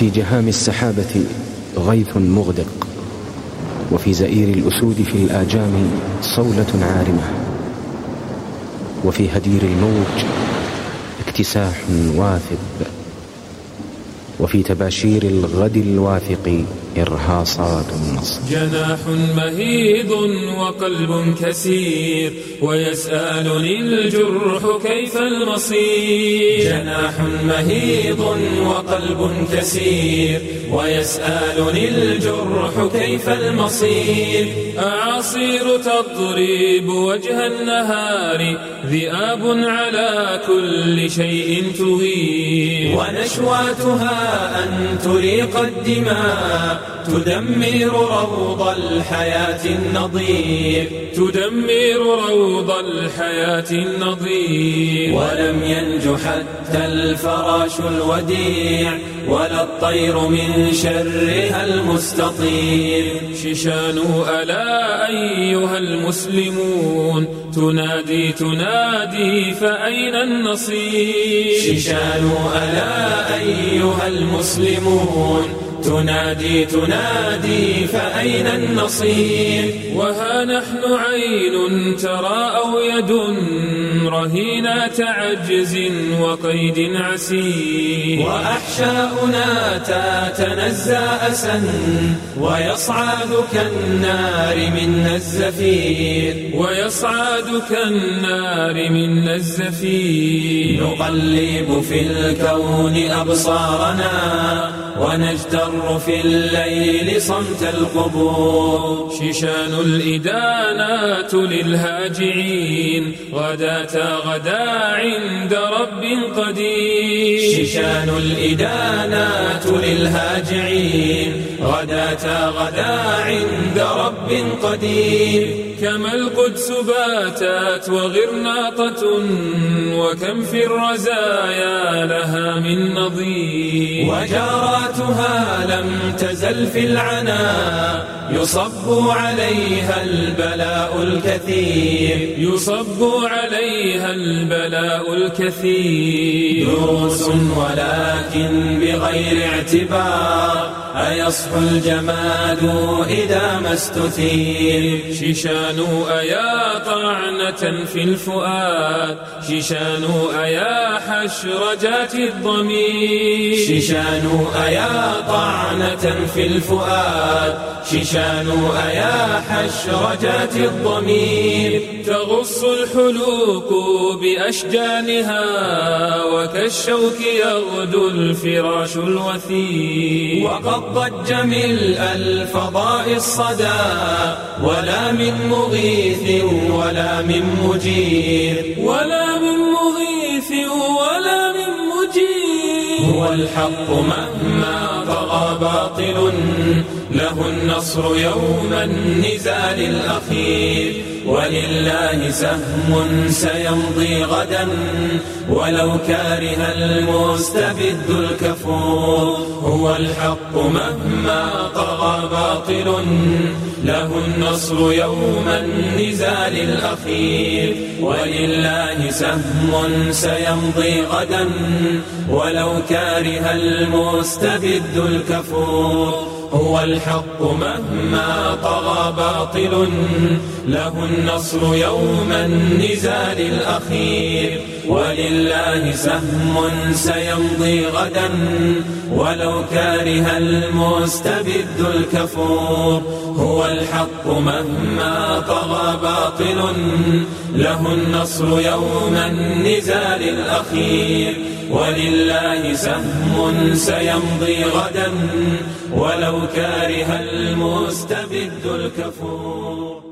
وفي جهام السحابة غيث مغدق، وفي زئير الأسود في الآجام صولة عارمة، وفي هدير الموج اكتساح واثب، وفي تباشير الغد الواثق إرهاصات النصر. جناح مهيض وقلب كسير، ويسألني الجرح كيف المصير. جناح مهيض وقلب كسير، ويسألني الجرح كيف المصير. أعاصير تضرب وجه النهار، ذئاب على كل شيء تغير، ونشواتها أن تريق الدماء، تدمر روض الحياة النظير، تدمر روض الحياة النظير. ولم ينج حتى الفراش الوديع، ولا الطير من شرها المستطير. شيشان ألا أيها المسلمون، تنادي تنادي فأين النصير. شيشان ألا أيها المسلمون، تنادي تنادي فأين النصير. وها نحن عين ترى أو يد رهينة عجز وقيد عسير، وأحشاؤنا تتنزى أسا، ويصعد كالنار منا الزفير، ويصعد كالنار منا الزفير. نقلب في الكون أبصارنا، ونجتر في الليل صمت القبور. شيشان الإدانات للهاجعين، غداة غدا عند رب قدير. شيشان الإدانات للهاجعين، غداة غدا عند رب قدير. كما القدس باتت وغرناطة، وكم في الرزايا لها من نظير. وجاراتها لم تزل في العنا، يصب عليها البلاء الكثير، يصب عليها البلاء الكثير. دروس ولكن بغير اعتبار، أيصحو الجماد إذا ما استثير. شيشان أيا طعنة في الفؤاد، شيشان أيا حشرجات الضمير. شيشان أيا طعنة في الفؤاد، شيشان أيا حشرجات الضمير. تغص الحلوق بأشجانها، وكالشوك يغدو الفراش الوثير. وقد ضج ملء الفضاء الصدى، ولا من مغيث ولا من مجير، ولا من مغيث ولا من مجير. هو الحق مهما طغى باطل، له النصر يوم النزال الأخير. ولله سهم سيمضي غدا، ولو كاره المستبد الكفور. هو الحق مهما طغى باطل، له النصر يوم النزال الأخير. ولله سهم سيمضي غدا، ولو كاره المستبد الكفور. هو الحق مهما طغى باطل، له النصر يوم النزال الأخير. ولله سهم سيمضي غدا، ولو كاره المستبد الكفور. هو الحق مهما طغى باطل، له النصر يوم النزال الأخير. ولله سهم سيمضي غدا، ولو كاره المستبد الكفور.